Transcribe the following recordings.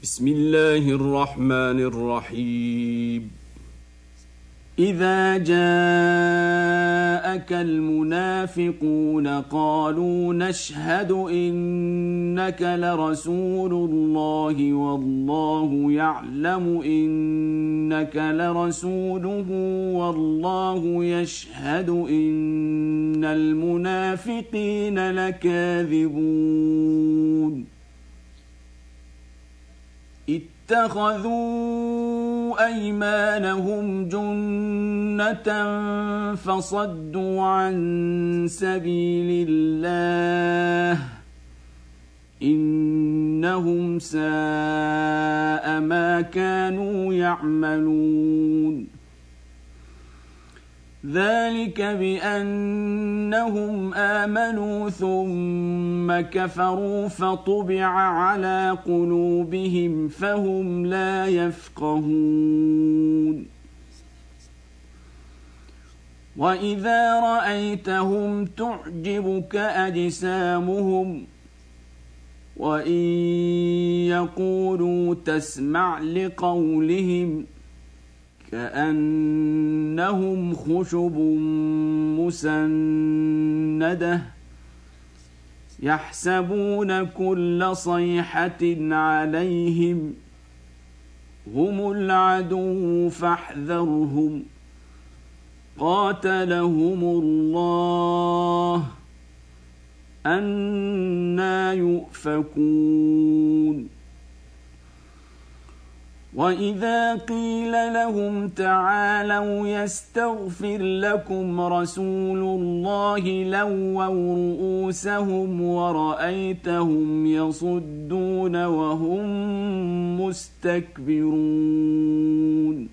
بسم الله الرحمن الرحيم. إذا جاءك المنافقون قالوا نشهد إنك لرسول الله والله يعلم إنك لرسوله والله يشهد إن المنافقين لكاذبون. اتخذوا أيمانهم جنة فصدوا عن سبيل الله إنهم ساء ما كانوا يعملون. ذلك بأنهم آمنوا ثم كفروا فطبع على قلوبهم فهم لا يفقهون. وإذا رأيتهم تعجبك أجسامهم وإن يقولوا تسمع لقولهم كأنهم خشب مسندة يحسبون كل صيحة عليهم هم العدو فاحذرهم قاتلهم الله أنى يؤفكون. وإذا قيل لهم تعالوا يستغفر لكم رسول الله لووا رؤوسهم ورأيتهم يصدون وهم مستكبرون.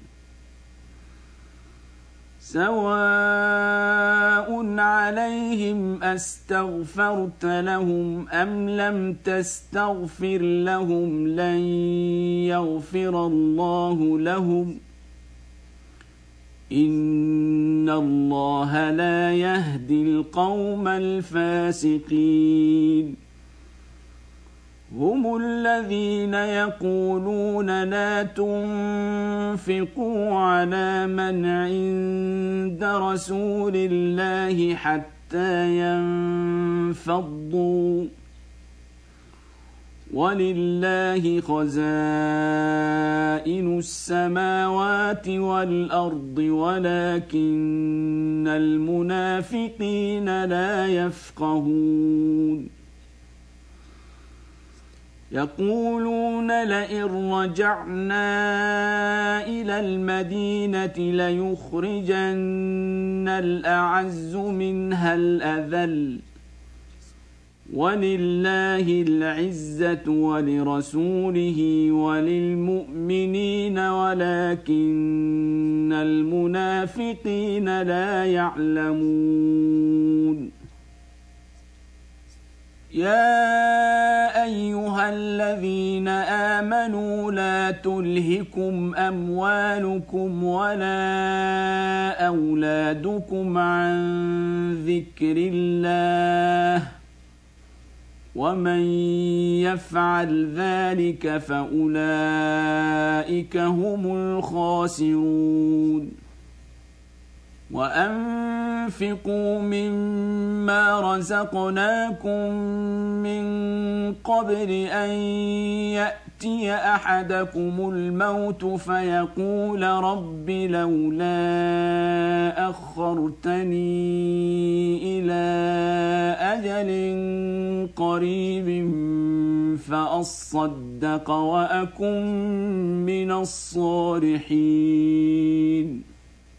سواء عليهم أستغفرت لهم أم لم تستغفر لهم لن يغفر الله لهم إن الله لا يهدي القوم الفاسقين. هم الذين يقولون لا تنفقوا على من عند رسول الله حتى ينفضوا ولله خزائن السماوات والأرض ولكن المنافقين لا يفقهون. يقولون لئن رجعنا إلى المدينة ليخرجن الأعز منها الأذل ولله العزة ولرسوله وللمؤمنين ولكن المنافقين لا يعلمون. يا أيها الذين آمنوا لا تلهكم أموالكم ولا أولادكم عن ذكر الله ومن يفعل ذلك فأولئك هم الخاسرون. وأنفقوا مما رزقناكم من قبل أن يأتي أحدكم الموت فيقول رب لولا أخرتني إلى أجل قريب فأصدق وأكن من الصالحين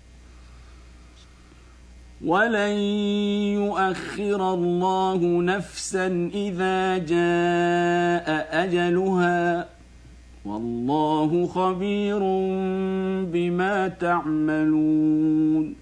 ولن يؤخر الله نفسا إذا جاء أجلها والله خبير بما تعملون.